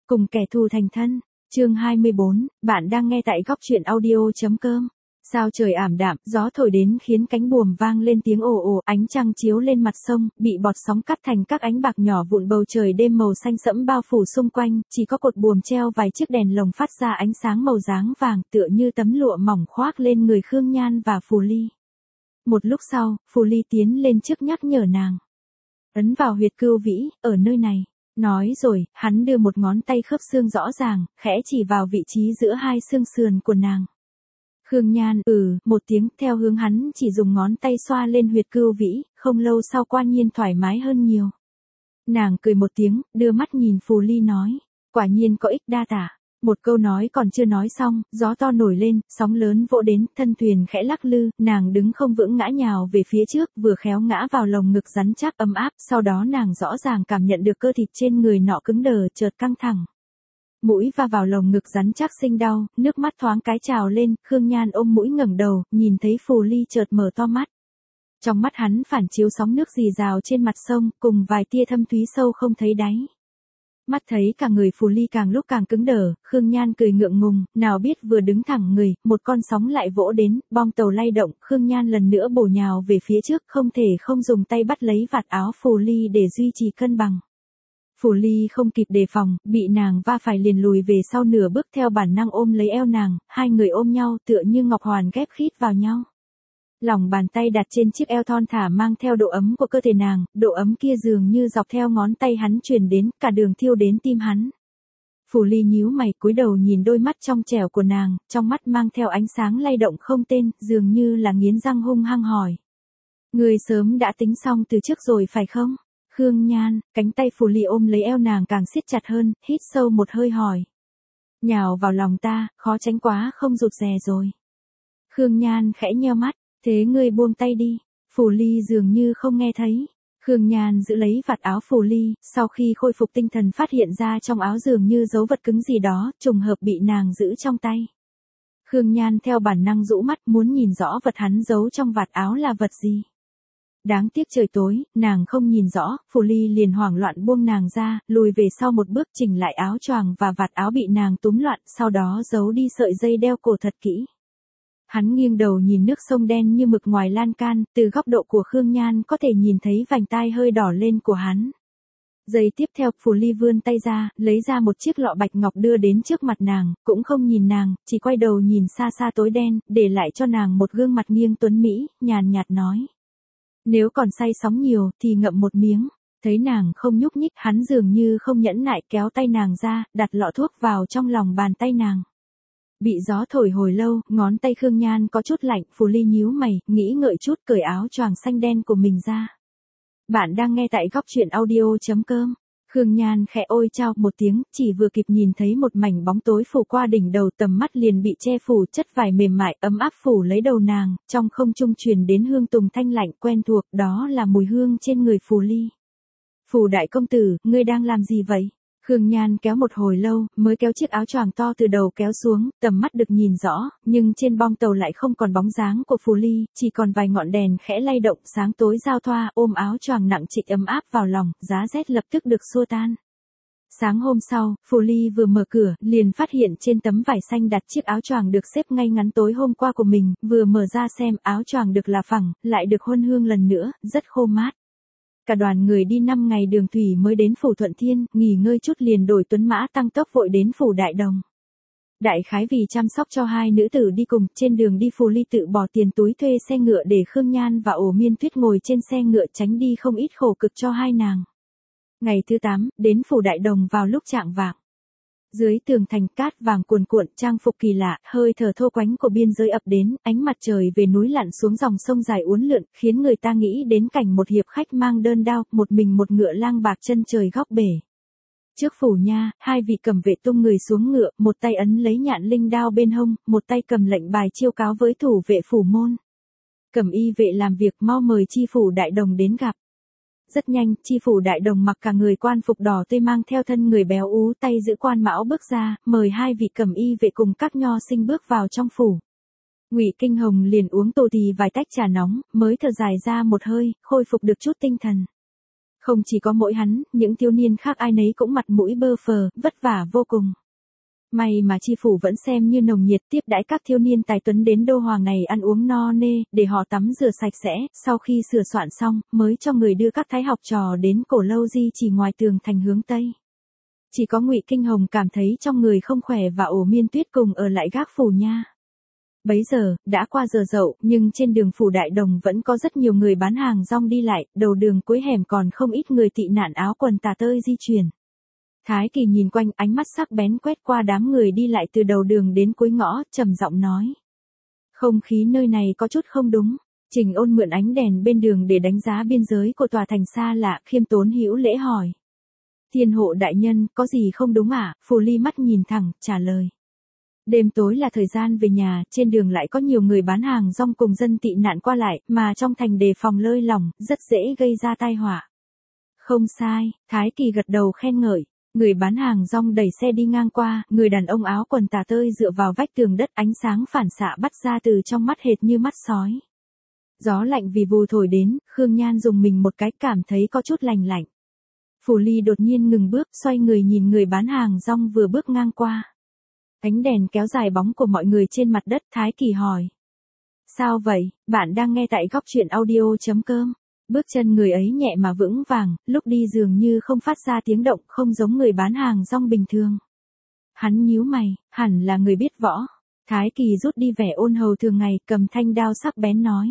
Cùng kẻ thù thành thân. Chương 24, bạn đang nghe tại góc truyện audio.com. Sao trời ảm đạm, gió thổi đến khiến cánh buồm vang lên tiếng ồ ồ, ánh trăng chiếu lên mặt sông, bị bọt sóng cắt thành các ánh bạc nhỏ vụn, bầu trời đêm màu xanh sẫm bao phủ xung quanh, chỉ có cột buồm treo vài chiếc đèn lồng phát ra ánh sáng màu dáng vàng, tựa như tấm lụa mỏng khoác lên người Khương Nhan và Phù Ly. Một lúc sau, Phù Ly tiến lên trước nhắc nhở nàng. Ấn vào huyệt cưu vĩ, ở nơi này. Nói rồi, hắn đưa một ngón tay khớp xương rõ ràng, khẽ chỉ vào vị trí giữa hai xương sườn của nàng. Khương Nhan một tiếng, theo hướng hắn chỉ dùng ngón tay xoa lên huyệt cưu vĩ, không lâu sau quả nhiên thoải mái hơn nhiều. Nàng cười một tiếng, đưa mắt nhìn Phù Ly nói, quả nhiên có ích đa tả. Một câu nói còn chưa nói xong, gió to nổi lên, sóng lớn vỗ đến, thân thuyền khẽ lắc lư, nàng đứng không vững ngã nhào về phía trước, vừa khéo ngã vào lồng ngực rắn chắc ấm áp, sau đó nàng rõ ràng cảm nhận được cơ thịt trên người nọ cứng đờ, chợt căng thẳng. Mũi va vào lồng ngực rắn chắc sinh đau, nước mắt thoáng cái trào lên, Khương Nhan ôm mũi ngẩng đầu, nhìn thấy Phù Ly chợt mở to mắt. Trong mắt hắn phản chiếu sóng nước rì rào trên mặt sông, cùng vài tia thâm thúy sâu không thấy đáy. Mắt thấy cả người Phù Ly càng lúc càng cứng đờ, Khương Nhan cười ngượng ngùng, nào biết vừa đứng thẳng người, một con sóng lại vỗ đến, bong tàu lay động, Khương Nhan lần nữa bổ nhào về phía trước, không thể không dùng tay bắt lấy vạt áo Phù Ly để duy trì cân bằng. Phù Ly không kịp đề phòng, bị nàng va phải liền lùi về sau nửa bước, theo bản năng ôm lấy eo nàng, hai người ôm nhau tựa như ngọc hoàn ghép khít vào nhau. Lòng bàn tay đặt trên chiếc eo thon thả mang theo độ ấm của cơ thể nàng, độ ấm kia dường như dọc theo ngón tay hắn truyền đến, cả đường thiêu đến tim hắn. Phù Ly nhíu mày cúi đầu nhìn đôi mắt trong trẻo của nàng, trong mắt mang theo ánh sáng lay động không tên, dường như là nghiến răng hung hăng hỏi. Người sớm đã tính xong từ trước rồi phải không? Khương Nhan, cánh tay Phù Ly ôm lấy eo nàng càng siết chặt hơn, hít sâu một hơi hỏi. Nhào vào lòng ta, khó tránh quá không rụt rè rồi. Khương Nhan khẽ nheo mắt. Thế ngươi buông tay đi. Phù Ly dường như không nghe thấy. Khương Nhan giữ lấy vạt áo Phù Ly, sau khi khôi phục tinh thần phát hiện ra trong áo dường như dấu vật cứng gì đó, trùng hợp bị nàng giữ trong tay. Khương Nhan theo bản năng rũ mắt muốn nhìn rõ vật hắn giấu trong vạt áo là vật gì. Đáng tiếc trời tối, nàng không nhìn rõ, Phù Ly liền hoảng loạn buông nàng ra, lùi về sau một bước chỉnh lại áo choàng và vạt áo bị nàng túm loạn, sau đó giấu đi sợi dây đeo cổ thật kỹ. Hắn nghiêng đầu nhìn nước sông đen như mực ngoài lan can, từ góc độ của Khương Nhan có thể nhìn thấy vành tai hơi đỏ lên của hắn. Giây tiếp theo, Phù Ly vươn tay ra, lấy ra một chiếc lọ bạch ngọc đưa đến trước mặt nàng, cũng không nhìn nàng, chỉ quay đầu nhìn xa xa tối đen, để lại cho nàng một gương mặt nghiêng tuấn mỹ, nhàn nhạt nói. Nếu còn say sóng nhiều, thì ngậm một miếng. Thấy nàng không nhúc nhích, hắn dường như không nhẫn nại kéo tay nàng ra, đặt lọ thuốc vào trong lòng bàn tay nàng. Bị gió thổi hồi lâu, ngón tay Khương Nhan có chút lạnh, Phù Ly nhíu mày, nghĩ ngợi chút cởi áo choàng xanh đen của mình ra. Bạn đang nghe tại góc truyện audio.com. Khương Nhan khẽ ôi chao một tiếng, chỉ vừa kịp nhìn thấy một mảnh bóng tối phủ qua đỉnh đầu, tầm mắt liền bị che phủ, chất vải mềm mại ấm áp phủ lấy đầu nàng, trong không trung truyền đến hương tùng thanh lạnh quen thuộc, đó là mùi hương trên người Phù Ly. Phù đại công tử, ngươi đang làm gì vậy? Khương Nhan kéo một hồi lâu, mới kéo chiếc áo choàng to từ đầu kéo xuống, tầm mắt được nhìn rõ, nhưng trên bong tàu lại không còn bóng dáng của Phù Ly, chỉ còn vài ngọn đèn khẽ lay động, sáng tối giao thoa, ôm áo choàng nặng trịch ấm áp vào lòng, giá rét lập tức được xua tan. Sáng hôm sau, Phù Ly vừa mở cửa, liền phát hiện trên tấm vải xanh đặt chiếc áo choàng được xếp ngay ngắn tối hôm qua của mình, vừa mở ra xem, áo choàng được là phẳng, lại được huân hương lần nữa, rất khô mát. Cả đoàn người đi 5 ngày đường thủy mới đến phủ Thuận Thiên, nghỉ ngơi chút liền đổi tuấn mã tăng tốc vội đến phủ Đại Đồng. Đại khái vì chăm sóc cho hai nữ tử đi cùng, trên đường đi Phù Ly tự bỏ tiền túi thuê xe ngựa để Khương Nhan và Ổ Miên Tuyết ngồi trên xe ngựa tránh đi không ít khổ cực cho hai nàng. Ngày thứ 8, đến phủ Đại Đồng vào lúc chạng vạng. Dưới tường thành cát vàng cuồn cuộn, trang phục kỳ lạ, hơi thở thô quánh của biên giới ập đến, ánh mặt trời về núi lặn xuống dòng sông dài uốn lượn, khiến người ta nghĩ đến cảnh một hiệp khách mang đơn đao, một mình một ngựa lang bạc chân trời góc bể. Trước phủ nha, hai vị cầm vệ tung người xuống ngựa, một tay ấn lấy nhạn linh đao bên hông, một tay cầm lệnh bài chiêu cáo với thủ vệ phủ môn. Cẩm y vệ làm việc mau mời chi phủ Đại Đồng đến gặp. Rất nhanh, chi phủ Đại Đồng mặc cả người quan phục đỏ tươi mang theo thân người béo ú, tay giữ quan mão bước ra, mời hai vị cẩm y vệ cùng các nho sinh bước vào trong phủ. Ngụy Kinh Hồng liền uống tù tì vài tách trà nóng, mới thở dài ra một hơi, khôi phục được chút tinh thần. Không chỉ có mỗi hắn, những thiếu niên khác ai nấy cũng mặt mũi bơ phờ, vất vả vô cùng. May mà chi phủ vẫn xem như nồng nhiệt tiếp đãi các thiếu niên tài tuấn đến đô hoàng này ăn uống no nê, để họ tắm rửa sạch sẽ, sau khi sửa soạn xong, mới cho người đưa các thái học trò đến cổ lâu di chỉ ngoài tường thành hướng Tây. Chỉ có Ngụy Kinh Hồng cảm thấy trong người không khỏe và Ổ Miên Tuyết cùng ở lại gác phủ nha. Bấy giờ, đã qua giờ dậu, nhưng trên đường phủ Đại Đồng vẫn có rất nhiều người bán hàng rong đi lại, đầu đường cuối hẻm còn không ít người tị nạn áo quần tà tơi di chuyển. Thái Kỳ nhìn quanh, ánh mắt sắc bén quét qua đám người đi lại từ đầu đường đến cuối ngõ, trầm giọng nói. Không khí nơi này có chút không đúng. Trình Ôn mượn ánh đèn bên đường để đánh giá biên giới của tòa thành xa lạ, khiêm tốn hữu lễ hỏi. Thiên hộ đại nhân, có gì không đúng à? Phù Ly mắt nhìn thẳng, trả lời. Đêm tối là thời gian về nhà, trên đường lại có nhiều người bán hàng rong cùng dân tị nạn qua lại, mà trong thành đề phòng lơi lỏng, rất dễ gây ra tai họa. Không sai, Thái Kỳ gật đầu khen ngợi. Người bán hàng rong đẩy xe đi ngang qua, người đàn ông áo quần tà tơi dựa vào vách tường đất, ánh sáng phản xạ bắt ra từ trong mắt hệt như mắt sói. Gió lạnh vì vù thổi đến, Khương Nhan dùng mình một cái cảm thấy có chút lành lạnh. Phù Ly đột nhiên ngừng bước, xoay người nhìn người bán hàng rong vừa bước ngang qua. Ánh đèn kéo dài bóng của mọi người trên mặt đất. Thái Kỳ hỏi. Sao vậy, bạn đang nghe tại góc truyện audio.com. Bước chân người ấy nhẹ mà vững vàng, lúc đi dường như không phát ra tiếng động, không giống người bán hàng rong bình thường. Hắn nhíu mày, hẳn là người biết võ. Thái Kỳ rút đi vẻ ôn hầu thường ngày, cầm thanh đao sắc bén nói.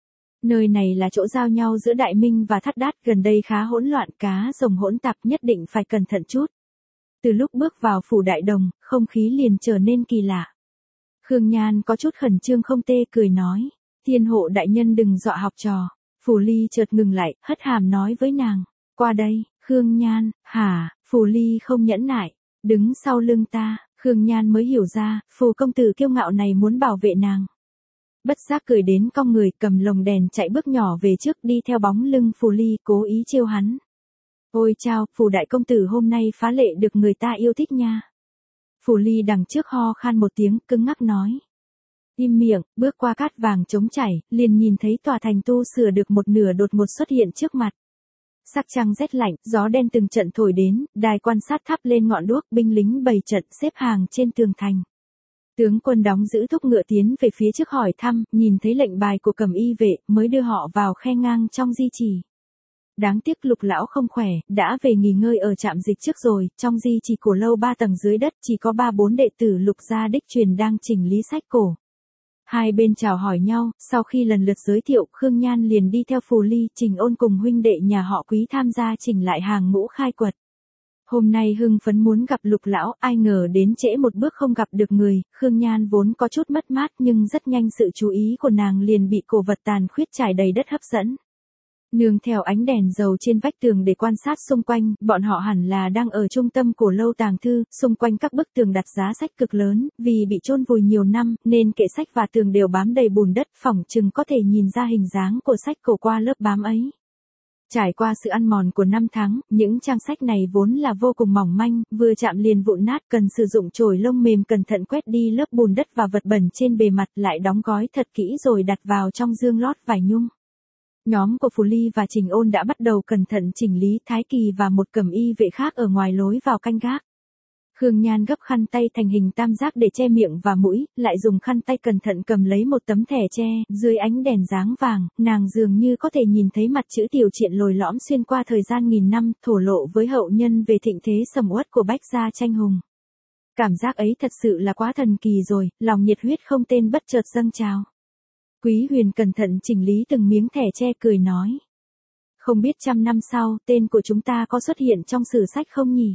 Nơi này là chỗ giao nhau giữa Đại Minh và Thắt Đát, gần đây khá hỗn loạn, cá rồng hỗn tạp, nhất định phải cẩn thận chút. Từ lúc bước vào phủ Đại Đồng, không khí liền trở nên kỳ lạ. Khương Nhan có chút khẩn trương không tê, cười nói. Thiên hộ đại nhân đừng dọa học trò. Phù Ly chợt ngừng lại, hất hàm nói với nàng. Qua đây, Khương Nhan. Hả? Phù Ly không nhẫn nại. Đứng sau lưng ta. Khương Nhan mới hiểu ra, Phù công tử kiêu ngạo này muốn bảo vệ nàng. Bất giác cười đến cong người, cầm lồng đèn chạy bước nhỏ về trước, đi theo bóng lưng Phù Ly, cố ý trêu hắn. Ôi chao, Phù đại công tử hôm nay phá lệ được người ta yêu thích nha. Phù Ly đằng trước ho khan một tiếng, cứng ngắc nói. Im miệng, bước qua cát vàng trống chảy, liền nhìn thấy tòa thành tu sửa được một nửa đột ngột xuất hiện trước mặt. Sắc trăng rét lạnh, gió đen từng trận thổi đến, đài quan sát thắp lên ngọn đuốc, binh lính bày trận xếp hàng trên tường thành. Tướng quân đóng giữ thúc ngựa tiến về phía trước hỏi thăm, nhìn thấy lệnh bài của Cẩm Y vệ, mới đưa họ vào khe ngang trong di chỉ. Đáng tiếc Lục lão không khỏe, đã về nghỉ ngơi ở trạm dịch trước rồi, trong di chỉ cổ lâu 3 tầng dưới đất chỉ có 3-4 đệ tử Lục gia đích truyền đang chỉnh lý sách cổ. Hai bên chào hỏi nhau, sau khi lần lượt giới thiệu, Khương Nhan liền đi theo Phù Ly, Trình Ôn cùng huynh đệ nhà họ Quý tham gia chỉnh lại hàng ngũ khai quật. Hôm nay hưng phấn muốn gặp Lục lão, ai ngờ đến trễ một bước không gặp được người, Khương Nhan vốn có chút mất mát nhưng rất nhanh sự chú ý của nàng liền bị cổ vật tàn khuyết trải đầy đất hấp dẫn. Nương theo ánh đèn dầu trên vách tường để quan sát xung quanh, bọn họ hẳn là đang ở trung tâm cổ lâu tàng thư, xung quanh các bức tường đặt giá sách cực lớn, vì bị chôn vùi nhiều năm, nên kệ sách và tường đều bám đầy bùn đất, phỏng chừng có thể nhìn ra hình dáng của sách cổ qua lớp bám ấy. Trải qua sự ăn mòn của 5 tháng, những trang sách này vốn là vô cùng mỏng manh, vừa chạm liền vụn nát, cần sử dụng chổi lông mềm cẩn thận quét đi lớp bùn đất và vật bẩn trên bề mặt, lại đóng gói thật kỹ rồi đặt vào trong dương lót vải nhung. Nhóm của Phù Ly và Trình Ôn đã bắt đầu cẩn thận chỉnh lý, Thái Kỳ và một Cẩm Y vệ khác ở ngoài lối vào canh gác. Khương Nhan gấp khăn tay thành hình tam giác để che miệng và mũi, lại dùng khăn tay cẩn thận cầm lấy một tấm thẻ tre, dưới ánh đèn dáng vàng, nàng dường như có thể nhìn thấy mặt chữ Tiểu Triện lồi lõm xuyên qua thời gian nghìn năm, thổ lộ với hậu nhân về thịnh thế sầm uất của Bách gia tranh hùng. Cảm giác ấy thật sự là quá thần kỳ rồi, lòng nhiệt huyết không tên bất chợt dâng trào. Quý Huyền cẩn thận chỉnh lý từng miếng thẻ tre, cười nói. Không biết 100 năm sau, tên của chúng ta có xuất hiện trong sử sách không nhỉ?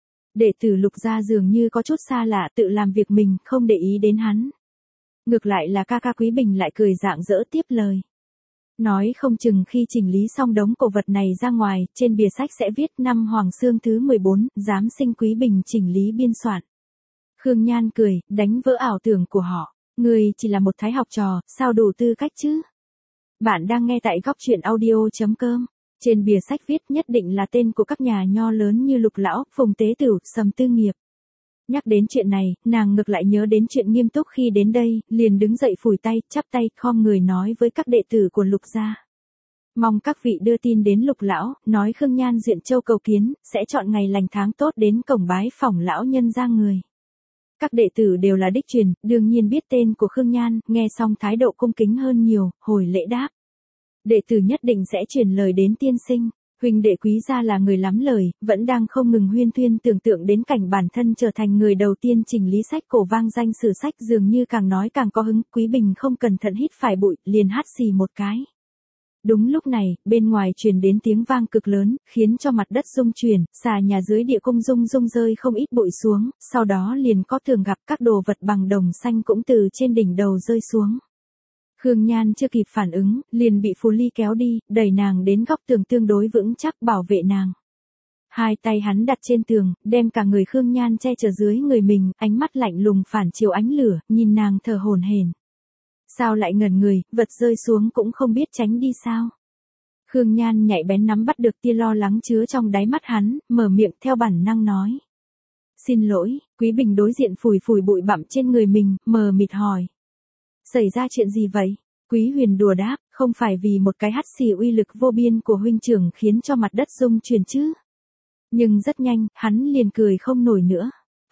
Đệ tử Lục gia dường như có chút xa lạ, tự làm việc mình, không để ý đến hắn. Ngược lại là ca ca Quý Bình lại cười rạng rỡ tiếp lời. Nói không chừng khi chỉnh lý xong đống cổ vật này ra ngoài, trên bìa sách sẽ viết năm Hoàng Xương thứ 14, giám sinh Quý Bình chỉnh lý biên soạn. Khương Nhan cười, đánh vỡ ảo tưởng của họ. Người chỉ là một thái học trò, sao đủ tư cách chứ? Bạn đang nghe tại góc truyện audio.com. Trên bìa sách viết nhất định là tên của các nhà nho lớn như Lục lão, Phùng Tế Tửu, Sầm Tư Nghiệp. Nhắc đến chuyện này, nàng ngược lại nhớ đến chuyện Nghiêm Túc khi đến đây, liền đứng dậy phủi tay, chắp tay, khom người nói với các đệ tử của Lục gia. Mong các vị đưa tin đến Lục lão, nói Khương Nhan duyện châu cầu kiến, sẽ chọn ngày lành tháng tốt đến cổng bái phỏng lão nhân ra người. Các đệ tử đều là đích truyền, đương nhiên biết tên của Khương Nhan, nghe xong thái độ cung kính hơn nhiều, hồi lễ đáp. Đệ tử nhất định sẽ truyền lời đến tiên sinh. Huynh đệ Quý gia là người lắm lời, vẫn đang không ngừng huyên thuyên tưởng tượng đến cảnh bản thân trở thành người đầu tiên chỉnh lý sách cổ vang danh sử sách, dường như càng nói càng có hứng. Quý Bình không cẩn thận hít phải bụi, liền hắt xì một cái. Đúng lúc này, bên ngoài truyền đến tiếng vang cực lớn, khiến cho mặt đất rung chuyển, xà nhà dưới địa cung rung rơi không ít bụi xuống, sau đó liền có thường gặp các đồ vật bằng đồng xanh cũng từ trên đỉnh đầu rơi xuống. Khương Nhan chưa kịp phản ứng, liền bị Phù Ly kéo đi, đẩy nàng đến góc tường tương đối vững chắc bảo vệ nàng. Hai tay hắn đặt trên tường, đem cả người Khương Nhan che chở dưới người mình, ánh mắt lạnh lùng phản chiếu ánh lửa, nhìn nàng thở hổn hển. Sao lại ngẩn người, vật rơi xuống cũng không biết tránh đi sao? Khương Nhan nhạy bén nắm bắt được tia lo lắng chứa trong đáy mắt hắn, mở miệng theo bản năng nói. Xin lỗi, Quý Bình đối diện phủi bụi bặm trên người mình, mờ mịt hỏi. Xảy ra chuyện gì vậy? Quý Huyền đùa đáp, không phải vì một cái hắt xì uy lực vô biên của huynh trưởng khiến cho mặt đất rung chuyển chứ. Nhưng rất nhanh, hắn liền cười không nổi nữa.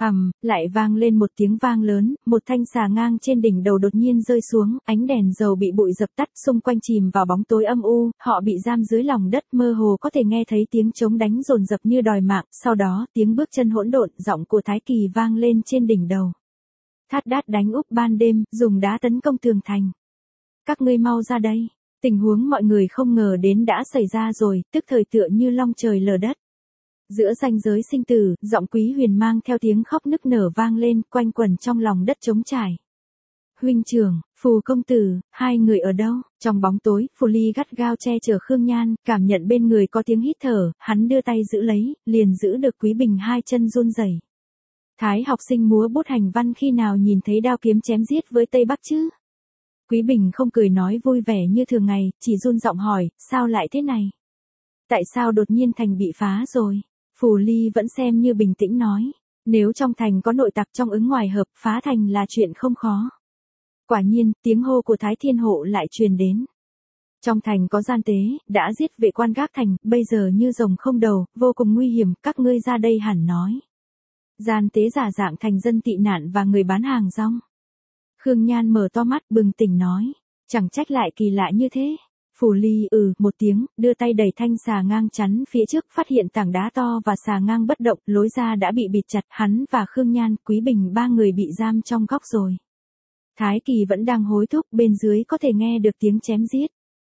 Lại vang lên một tiếng vang lớn, một thanh xà ngang trên đỉnh đầu đột nhiên rơi xuống, ánh đèn dầu bị bụi dập tắt, xung quanh chìm vào bóng tối âm u, họ bị giam dưới lòng đất, mơ hồ có thể nghe thấy tiếng trống đánh dồn dập như đòi mạng, sau đó tiếng bước chân hỗn độn, giọng của Thái Kỳ vang lên trên đỉnh đầu. Thát đát đánh úp ban đêm, dùng đá tấn công tường thành. Các ngươi mau ra đây. Tình huống mọi người không ngờ đến đã xảy ra rồi, tức thời tựa như long trời lở đất. Giữa ranh giới sinh tử, giọng Quý Huyền mang theo tiếng khóc nức nở vang lên, quanh quẩn trong lòng đất trống trải. Huynh trưởng, Phù công tử, hai người ở đâu? Trong bóng tối, Phù Ly gắt gao che chở Khương Nhan, cảm nhận bên người có tiếng hít thở, hắn đưa tay giữ lấy, liền giữ được Quý Bình hai chân run rẩy. Thái học sinh múa bút hành văn khi nào nhìn thấy đao kiếm chém giết với Tây Bắc chứ? Quý Bình không cười nói vui vẻ như thường ngày, chỉ run giọng hỏi, sao lại thế này? Tại sao đột nhiên thành bị phá rồi? Phù Ly vẫn xem như bình tĩnh nói, nếu trong thành có nội tặc trong ứng ngoài hợp, phá thành là chuyện không khó. Quả nhiên, tiếng hô của Thái Thiên Hộ lại truyền đến. Trong thành có gian tế, đã giết vệ quan gác thành, bây giờ như rồng không đầu, vô cùng nguy hiểm, các ngươi ra đây hẳn nói. Gian tế giả dạng thành dân tị nạn và người bán hàng rong. Khương Nhan mở to mắt bừng tỉnh nói, chẳng trách lại kỳ lạ như thế. Phù Ly một tiếng, đưa tay đẩy thanh xà ngang chắn phía trước, phát hiện tảng đá to và xà ngang bất động, lối ra đã bị bịt chặt, hắn và Khương Nhan, Quý Bình ba người bị giam trong góc rồi. Thái Kỳ vẫn đang hối thúc, bên dưới có thể nghe được tiếng chém giết.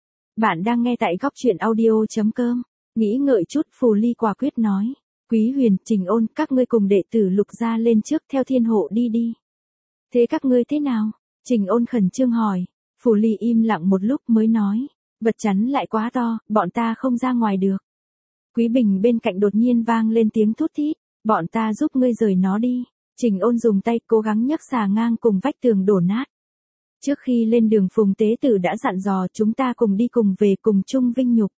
Bạn đang nghe tại góc truyện audio.com. Nghĩ ngợi chút, Phù Ly quả quyết nói. Quý Huyền, Trình Ôn, các ngươi cùng đệ tử Lục gia lên trước theo Thiên Hộ đi. Thế các ngươi thế nào? Trình Ôn khẩn trương hỏi. Phù Ly im lặng một lúc mới nói. Vật chắn lại quá to, bọn ta không ra ngoài được. Quý Bình bên cạnh đột nhiên vang lên tiếng thút thít. Bọn ta giúp ngươi rời nó đi. Trình Ôn dùng tay cố gắng nhấc xà ngang cùng vách tường đổ nát. Trước khi lên đường Phùng Tế Tử đã dặn dò chúng ta cùng đi cùng về cùng chung vinh nhục.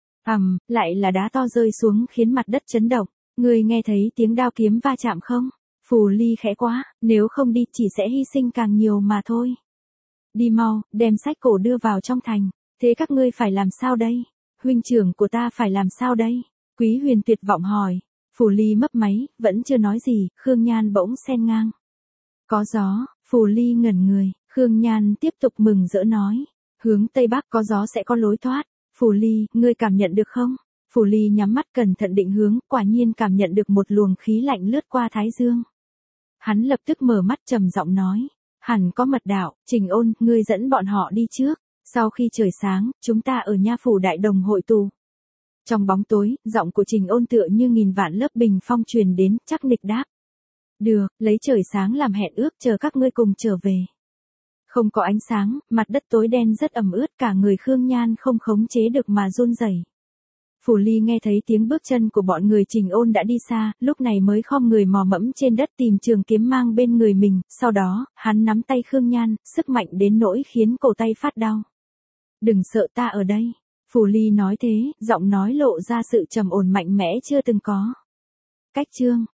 Lại là đá to rơi xuống khiến mặt đất chấn động. Ngươi nghe thấy tiếng đao kiếm va chạm không? Phù Ly khẽ quá, nếu không đi chỉ sẽ hy sinh càng nhiều mà thôi. Đi mau, đem sách cổ đưa vào trong thành. Thế các ngươi phải làm sao đây? Huynh trưởng của ta phải làm sao đây? Quý Huyền tuyệt vọng hỏi. Phù Ly mấp máy, vẫn chưa nói gì, Khương Nhan bỗng xen ngang. Có gió, Phù Ly ngẩn người, Khương Nhan tiếp tục mừng rỡ nói. Hướng Tây Bắc có gió sẽ có lối thoát. Phù Ly, ngươi cảm nhận được không? Phù Ly nhắm mắt cẩn thận định hướng, quả nhiên cảm nhận được một luồng khí lạnh lướt qua thái dương. Hắn lập tức mở mắt trầm giọng nói. Hẳn có mật đạo, Trình Ôn, ngươi dẫn bọn họ đi trước. Sau khi trời sáng, chúng ta ở nha phủ đại đồng hội tụ. Trong bóng tối, giọng của Trình Ôn tựa như nghìn vạn lớp bình phong truyền đến, chắc nịch đáp. Được, lấy trời sáng làm hẹn ước, chờ các ngươi cùng trở về. Không có ánh sáng, mặt đất tối đen rất ẩm ướt, cả người Khương Nhan không khống chế được mà run rẩy. Phù Ly nghe thấy tiếng bước chân của bọn người Trình Ôn đã đi xa, lúc này mới khom người mò mẫm trên đất tìm trường kiếm mang bên người mình, sau đó, hắn nắm tay Khương Nhan, sức mạnh đến nỗi khiến cổ tay phát đau. Đừng sợ, ta ở đây. Phù Ly nói thế, giọng nói lộ ra sự trầm ổn mạnh mẽ chưa từng có. Cách chương